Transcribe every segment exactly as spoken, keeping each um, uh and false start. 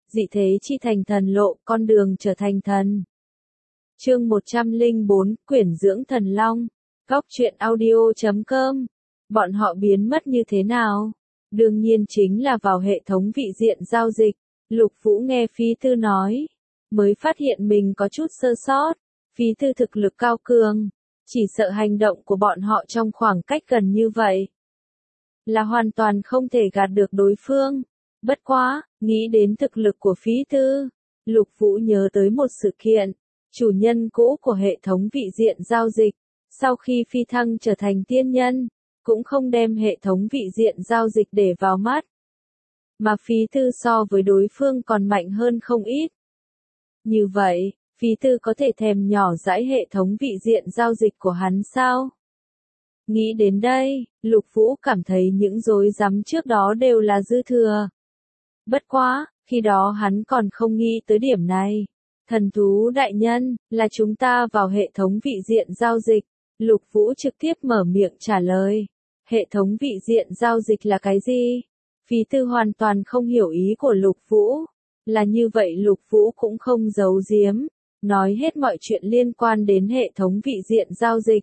dị thế chi thành thần lộ, con đường trở thành thần. Chương một trăm lẻ bốn, quyển dưỡng thần long. Góc truyện audio chấm com. Bọn họ biến mất như thế nào? Đương nhiên chính là vào hệ thống vị diện giao dịch. Lục Vũ nghe Phí Tư nói, mới phát hiện mình có chút sơ sót. Phí Tư thực lực cao cường, chỉ sợ hành động của bọn họ trong khoảng cách gần như vậy là hoàn toàn không thể gạt được đối phương. Bất quá, nghĩ đến thực lực của Phí Tư, Lục Vũ nhớ tới một sự kiện. Chủ nhân cũ của hệ thống vị diện giao dịch, sau khi phi thăng trở thành tiên nhân, cũng không đem hệ thống vị diện giao dịch để vào mắt. Mà Phí Tư so với đối phương còn mạnh hơn không ít. Như vậy, Phí Tư có thể thèm nhỏ dãi hệ thống vị diện giao dịch của hắn sao? Nghĩ đến đây, Lục Vũ cảm thấy những rối rắm trước đó đều là dư thừa. Bất quá, khi đó hắn còn không nghĩ tới điểm này. Thần thú đại nhân, là chúng ta vào hệ thống vị diện giao dịch. Lục Vũ trực tiếp mở miệng trả lời. Hệ thống vị diện giao dịch là cái gì? Phí Tư hoàn toàn không hiểu ý của Lục Vũ. Là như vậy Lục Vũ cũng không giấu giếm, nói hết mọi chuyện liên quan đến hệ thống vị diện giao dịch.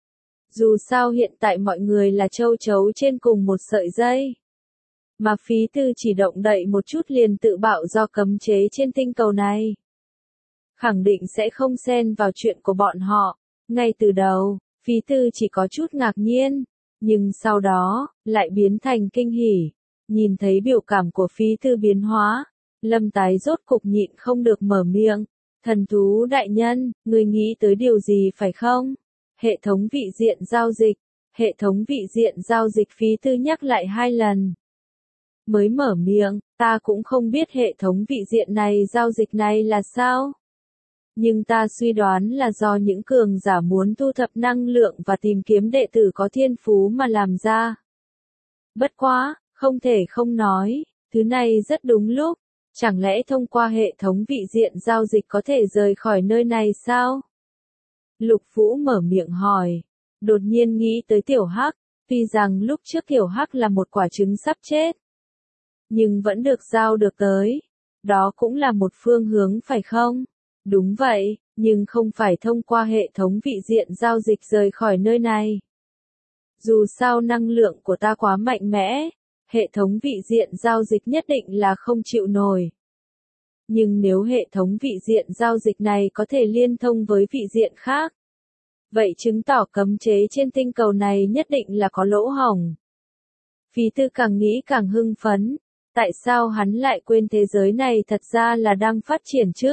Dù sao hiện tại mọi người là châu chấu trên cùng một sợi dây. Mà Phí Tư chỉ động đậy một chút liền tự bạo do cấm chế trên tinh cầu này. Khẳng định sẽ không xen vào chuyện của bọn họ. Ngay từ đầu, Phí Tư chỉ có chút ngạc nhiên, nhưng sau đó, lại biến thành kinh hỉ. Nhìn thấy biểu cảm của Phí Tư biến hóa, Lâm Tái rốt cục nhịn không được mở miệng. Thần thú đại nhân, người nghĩ tới điều gì phải không? Hệ thống vị diện giao dịch. Hệ thống vị diện giao dịch Phí Tư nhắc lại hai lần. Mới mở miệng, ta cũng không biết hệ thống vị diện này giao dịch này là sao. Nhưng ta suy đoán là do những cường giả muốn thu thập năng lượng và tìm kiếm đệ tử có thiên phú mà làm ra. Bất quá, không thể không nói, thứ này rất đúng lúc. Chẳng lẽ thông qua hệ thống vị diện giao dịch có thể rời khỏi nơi này sao? Lục Vũ mở miệng hỏi. Đột nhiên nghĩ tới Tiểu Hắc, tuy rằng lúc trước Tiểu Hắc là một quả trứng sắp chết, nhưng vẫn được giao được tới. Đó cũng là một phương hướng phải không? Đúng vậy, nhưng không phải thông qua hệ thống vị diện giao dịch rời khỏi nơi này. Dù sao năng lượng của ta quá mạnh mẽ, hệ thống vị diện giao dịch nhất định là không chịu nổi. Nhưng nếu hệ thống vị diện giao dịch này có thể liên thông với vị diện khác, vậy chứng tỏ cấm chế trên tinh cầu này nhất định là có lỗ hổng. Phí Tư càng nghĩ càng hưng phấn. Tại sao hắn lại quên thế giới này thật ra là đang phát triển chứ?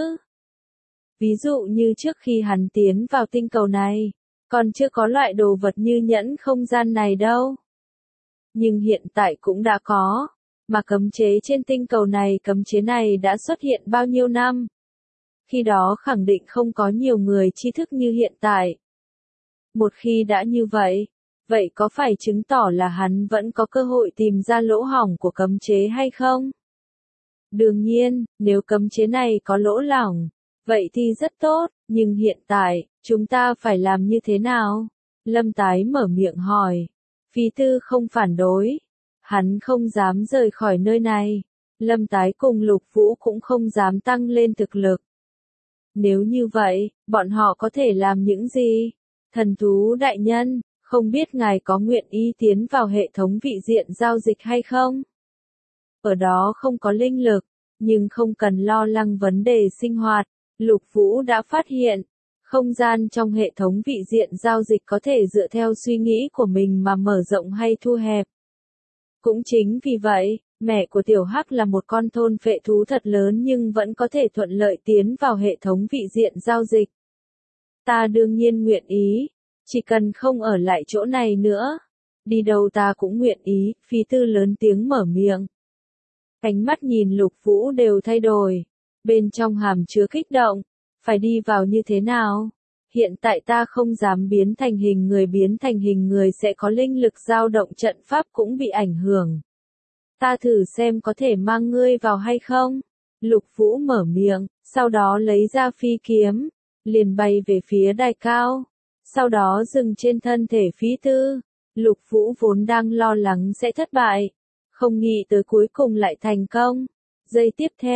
Ví dụ như trước khi hắn tiến vào tinh cầu này, còn chưa có loại đồ vật như nhẫn không gian này đâu. Nhưng hiện tại cũng đã có, mà cấm chế trên tinh cầu này cấm chế này đã xuất hiện bao nhiêu năm. Khi đó khẳng định không có nhiều người tri thức như hiện tại. Một khi đã như vậy, vậy có phải chứng tỏ là hắn vẫn có cơ hội tìm ra lỗ hổng của cấm chế hay không? Đương nhiên, nếu cấm chế này có lỗ hổng, vậy thì rất tốt, nhưng hiện tại, chúng ta phải làm như thế nào? Lâm Tái mở miệng hỏi. Phí Tư không phản đối. Hắn không dám rời khỏi nơi này. Lâm Tái cùng Lục Vũ cũng không dám tăng lên thực lực. Nếu như vậy, bọn họ có thể làm những gì? Thần thú đại nhân, không biết ngài có nguyện ý tiến vào hệ thống vị diện giao dịch hay không? Ở đó không có linh lực, nhưng không cần lo lắng vấn đề sinh hoạt. Lục Vũ đã phát hiện, không gian trong hệ thống vị diện giao dịch có thể dựa theo suy nghĩ của mình mà mở rộng hay thu hẹp. Cũng chính vì vậy, mẹ của Tiểu Hắc là một con thôn phệ thú thật lớn nhưng vẫn có thể thuận lợi tiến vào hệ thống vị diện giao dịch. Ta đương nhiên nguyện ý, chỉ cần không ở lại chỗ này nữa. Đi đâu ta cũng nguyện ý, Phí Tư lớn tiếng mở miệng. Ánh mắt nhìn Lục Vũ đều thay đổi. Bên trong hàm chứa kích động, phải đi vào như thế nào? Hiện tại ta không dám biến thành hình người biến thành hình người sẽ có linh lực dao động trận pháp cũng bị ảnh hưởng. Ta thử xem có thể mang ngươi vào hay không? Lục Vũ mở miệng, sau đó lấy ra phi kiếm, liền bay về phía đài cao, sau đó dừng trên thân thể Phí Tư. Lục Vũ vốn đang lo lắng sẽ thất bại, không nghĩ tới cuối cùng lại thành công. Giây tiếp theo,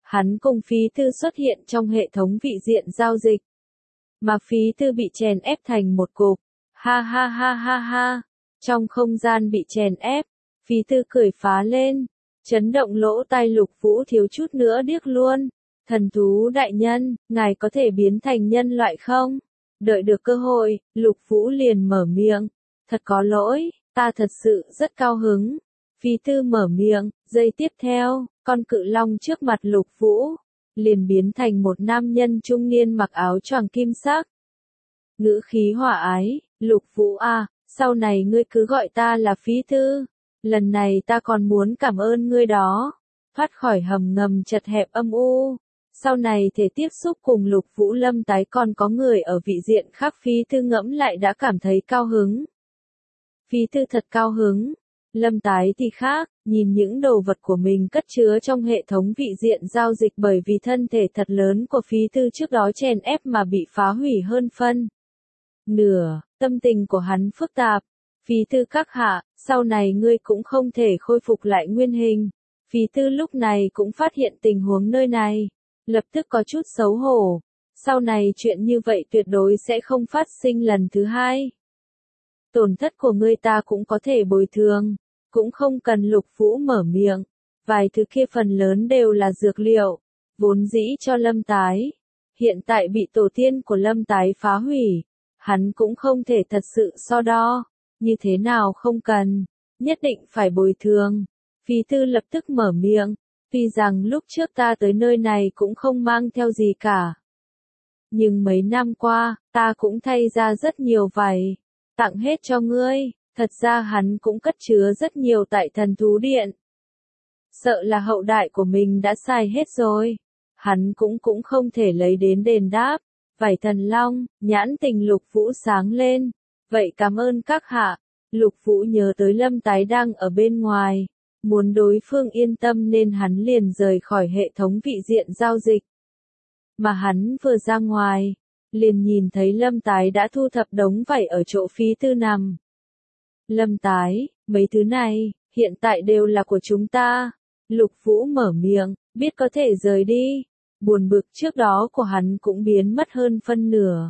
hắn cùng Phí Tư xuất hiện trong hệ thống vị diện giao dịch. Mà Phí Tư bị chèn ép thành một cục. Ha ha ha ha ha. Trong không gian bị chèn ép, Phí Tư cười phá lên, chấn động lỗ tai Lục Vũ thiếu chút nữa điếc luôn. Thần thú đại nhân, ngài có thể biến thành nhân loại không? Đợi được cơ hội, Lục Vũ liền mở miệng. Thật có lỗi, ta thật sự rất cao hứng. Phí Tư mở miệng, giây tiếp theo, con cự long trước mặt Lục Vũ liền biến thành một nam nhân trung niên mặc áo choàng kim sắc. Ngữ khí hòa ái, Lục Vũ à, sau này ngươi cứ gọi ta là Phí Tư. Lần này ta còn muốn cảm ơn ngươi đó. Thoát khỏi hầm ngầm chật hẹp âm u. Sau này thể tiếp xúc cùng Lục Vũ Lâm Tái còn có người ở vị diện khác, Phí Tư ngẫm lại đã cảm thấy cao hứng. Phí Tư thật cao hứng. Lâm Tái thì khác, nhìn những đồ vật của mình cất chứa trong hệ thống vị diện giao dịch bởi vì thân thể thật lớn của Phí Tư trước đó chèn ép mà bị phá hủy hơn phân nửa, tâm tình của hắn phức tạp. Phí Tư các hạ, sau này ngươi cũng không thể khôi phục lại nguyên hình. Phí Tư lúc này cũng phát hiện tình huống nơi này, lập tức có chút xấu hổ. Sau này chuyện như vậy tuyệt đối sẽ không phát sinh lần thứ hai. Tổn thất của ngươi ta cũng có thể bồi thường, cũng không cần Lục Vũ mở miệng. Vài thứ kia phần lớn đều là dược liệu, vốn dĩ cho Lâm Tái. Hiện tại bị tổ tiên của Lâm Tái phá hủy, hắn cũng không thể thật sự so đo. Như thế nào không cần, nhất định phải bồi thường. Phí Tư lập tức mở miệng, tuy rằng lúc trước ta tới nơi này cũng không mang theo gì cả. Nhưng mấy năm qua, ta cũng thay ra rất nhiều vải, tặng hết cho ngươi. Thật ra hắn cũng cất chứa rất nhiều tại thần thú điện. Sợ là hậu đại của mình đã xài hết rồi. Hắn cũng cũng không thể lấy đến đền đáp. Vảy thần long, nhãn tình Lục Vũ sáng lên. Vậy cảm ơn các hạ. Lục Vũ nhớ tới Lâm Tái đang ở bên ngoài. Muốn đối phương yên tâm nên hắn liền rời khỏi hệ thống vị diện giao dịch. Mà hắn vừa ra ngoài, liền nhìn thấy Lâm Tái đã thu thập đống vảy ở chỗ Phí Tư nằm. Lâm Tái, mấy thứ này, hiện tại đều là của chúng ta. Lục Vũ mở miệng, biết có thể rời đi. Buồn bực trước đó của hắn cũng biến mất hơn phân nửa.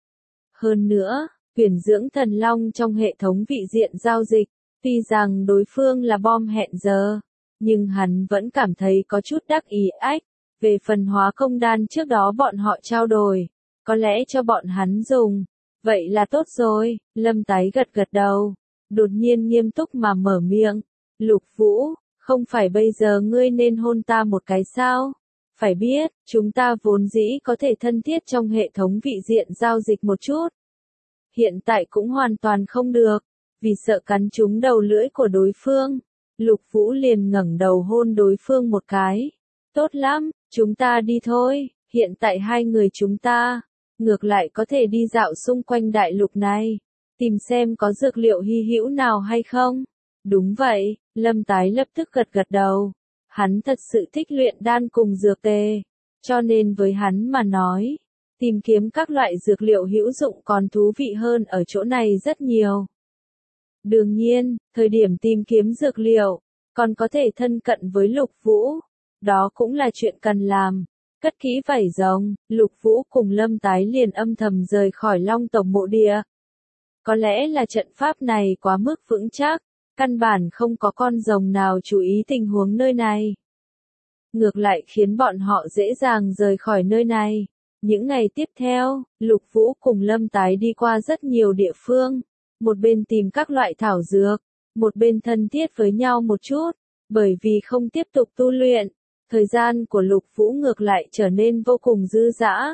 Hơn nữa, tuyển dưỡng thần long trong hệ thống vị diện giao dịch, tuy rằng đối phương là bom hẹn giờ, nhưng hắn vẫn cảm thấy có chút đắc ý ách. Về phần hóa công đan trước đó bọn họ trao đổi, có lẽ cho bọn hắn dùng. Vậy là tốt rồi, Lâm Tái gật gật đầu. Đột nhiên nghiêm túc mà mở miệng. Lục Vũ, không phải bây giờ ngươi nên hôn ta một cái sao? Phải biết, chúng ta vốn dĩ có thể thân thiết trong hệ thống vị diện giao dịch một chút. Hiện tại cũng hoàn toàn không được, vì sợ cắn trúng đầu lưỡi của đối phương. Lục Vũ liền ngẩng đầu hôn đối phương một cái. Tốt lắm, chúng ta đi thôi, hiện tại hai người chúng ta, ngược lại có thể đi dạo xung quanh đại lục này. Tìm xem có dược liệu hy hữu nào hay không? Đúng vậy, Lâm Tái lập tức gật gật đầu. Hắn thật sự thích luyện đan cùng dược tề. Cho nên với hắn mà nói, tìm kiếm các loại dược liệu hữu dụng còn thú vị hơn ở chỗ này rất nhiều. Đương nhiên, thời điểm tìm kiếm dược liệu, còn có thể thân cận với Lục Vũ. Đó cũng là chuyện cần làm. Cất kỹ vảy rồng, Lục Vũ cùng Lâm Tái liền âm thầm rời khỏi Long tộc mộ địa. Có lẽ là trận pháp này quá mức vững chắc, căn bản không có con rồng nào chú ý tình huống nơi này. Ngược lại khiến bọn họ dễ dàng rời khỏi nơi này. Những ngày tiếp theo, Lục Vũ cùng Lâm Tái đi qua rất nhiều địa phương. Một bên tìm các loại thảo dược, một bên thân thiết với nhau một chút. Bởi vì không tiếp tục tu luyện, thời gian của Lục Vũ ngược lại trở nên vô cùng dư dả.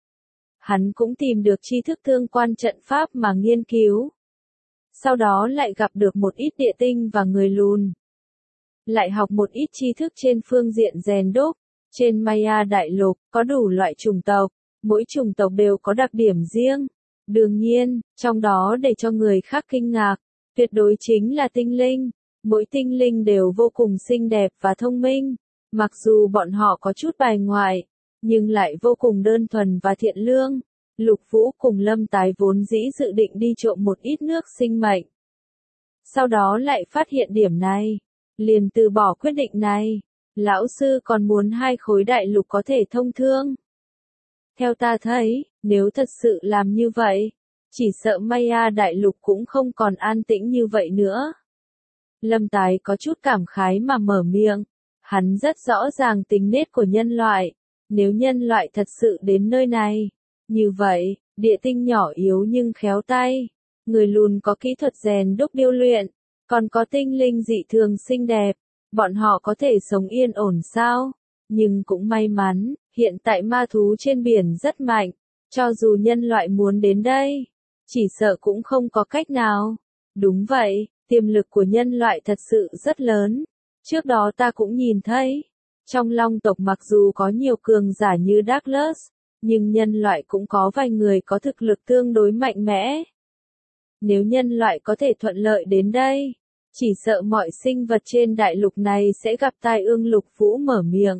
Hắn cũng tìm được tri thức tương quan trận pháp mà nghiên cứu. Sau đó lại gặp được một ít địa tinh và người lùn. Lại học một ít tri thức trên phương diện rèn đúc. Trên Maya đại lục, có đủ loại chủng tộc. Mỗi chủng tộc đều có đặc điểm riêng. Đương nhiên, trong đó để cho người khác kinh ngạc, tuyệt đối chính là tinh linh. Mỗi tinh linh đều vô cùng xinh đẹp và thông minh. Mặc dù bọn họ có chút bài ngoại, nhưng lại vô cùng đơn thuần và thiện lương. Lục Vũ cùng Lâm Tái vốn dĩ dự định đi trộm một ít nước sinh mệnh. Sau đó lại phát hiện điểm này, liền từ bỏ quyết định này. Lão sư còn muốn hai khối đại lục có thể thông thương. Theo ta thấy, nếu thật sự làm như vậy, chỉ sợ Maya đại lục cũng không còn an tĩnh như vậy nữa. Lâm Tái có chút cảm khái mà mở miệng. Hắn rất rõ ràng tính nết của nhân loại. Nếu nhân loại thật sự đến nơi này, như vậy, địa tinh nhỏ yếu nhưng khéo tay, người lùn có kỹ thuật rèn đúc điêu luyện, còn có tinh linh dị thường xinh đẹp, bọn họ có thể sống yên ổn sao? Nhưng cũng may mắn, hiện tại ma thú trên biển rất mạnh, cho dù nhân loại muốn đến đây, chỉ sợ cũng không có cách nào. Đúng vậy, tiềm lực của nhân loại thật sự rất lớn. Trước đó ta cũng nhìn thấy, trong Long tộc mặc dù có nhiều cường giả như Douglas, nhưng nhân loại cũng có vài người có thực lực tương đối mạnh mẽ. Nếu nhân loại có thể thuận lợi đến đây, chỉ sợ mọi sinh vật trên đại lục này sẽ gặp tai ương. Lục Vũ mở miệng.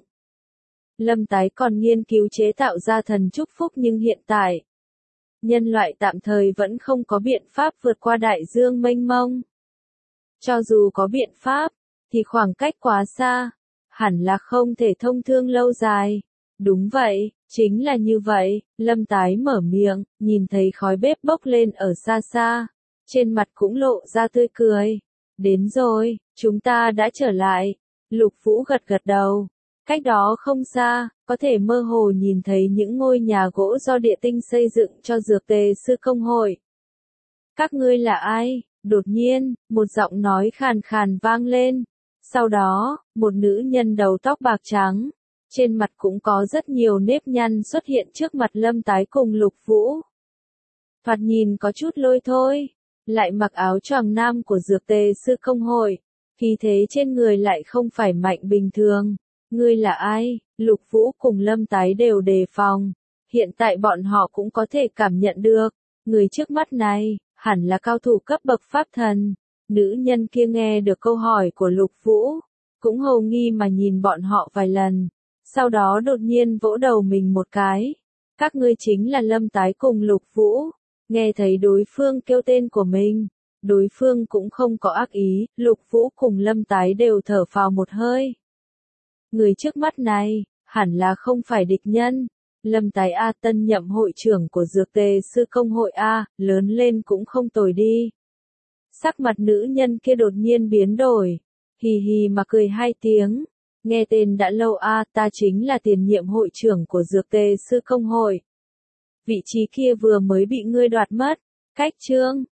Lâm Tái còn nghiên cứu chế tạo ra thần chúc phúc nhưng hiện tại, nhân loại tạm thời vẫn không có biện pháp vượt qua đại dương mênh mông. Cho dù có biện pháp, thì khoảng cách quá xa, hẳn là không thể thông thương lâu dài. Đúng vậy, chính là như vậy, Lâm Tái mở miệng, nhìn thấy khói bếp bốc lên ở xa xa, trên mặt cũng lộ ra tươi cười. Đến rồi, chúng ta đã trở lại. Lục Vũ gật gật đầu. Cách đó không xa, có thể mơ hồ nhìn thấy những ngôi nhà gỗ do địa tinh xây dựng cho dược tề sư công hội. Các ngươi là ai? Đột nhiên, một giọng nói khàn khàn vang lên. Sau đó, một nữ nhân đầu tóc bạc trắng, trên mặt cũng có rất nhiều nếp nhăn xuất hiện trước mặt Lâm Tái cùng Lục Vũ. Thoạt nhìn có chút lôi thôi, lại mặc áo choàng nam của dược tề sư công hội, khí thế trên người lại không phải mạnh bình thường. Ngươi là ai? Lục Vũ cùng Lâm Tái đều đề phòng. Hiện tại bọn họ cũng có thể cảm nhận được, người trước mắt này, hẳn là cao thủ cấp bậc pháp thần. Nữ nhân kia nghe được câu hỏi của Lục Vũ, cũng hồ nghi mà nhìn bọn họ vài lần, sau đó đột nhiên vỗ đầu mình một cái. Các ngươi chính là Lâm Tái cùng Lục Vũ. Nghe thấy đối phương kêu tên của mình, đối phương cũng không có ác ý, Lục Vũ cùng Lâm Tái đều thở phào một hơi. Người trước mắt này, hẳn là không phải địch nhân. Lâm Tái A tân nhậm hội trưởng của dược tề sư công hội A, lớn lên cũng không tồi đi. Sắc mặt nữ nhân kia đột nhiên biến đổi, hì hì mà cười hai tiếng. Nghe tên đã lâu A, ta chính là tiền nhiệm hội trưởng của dược tề sư công hội. Vị trí kia vừa mới bị ngươi đoạt mất. Cách chương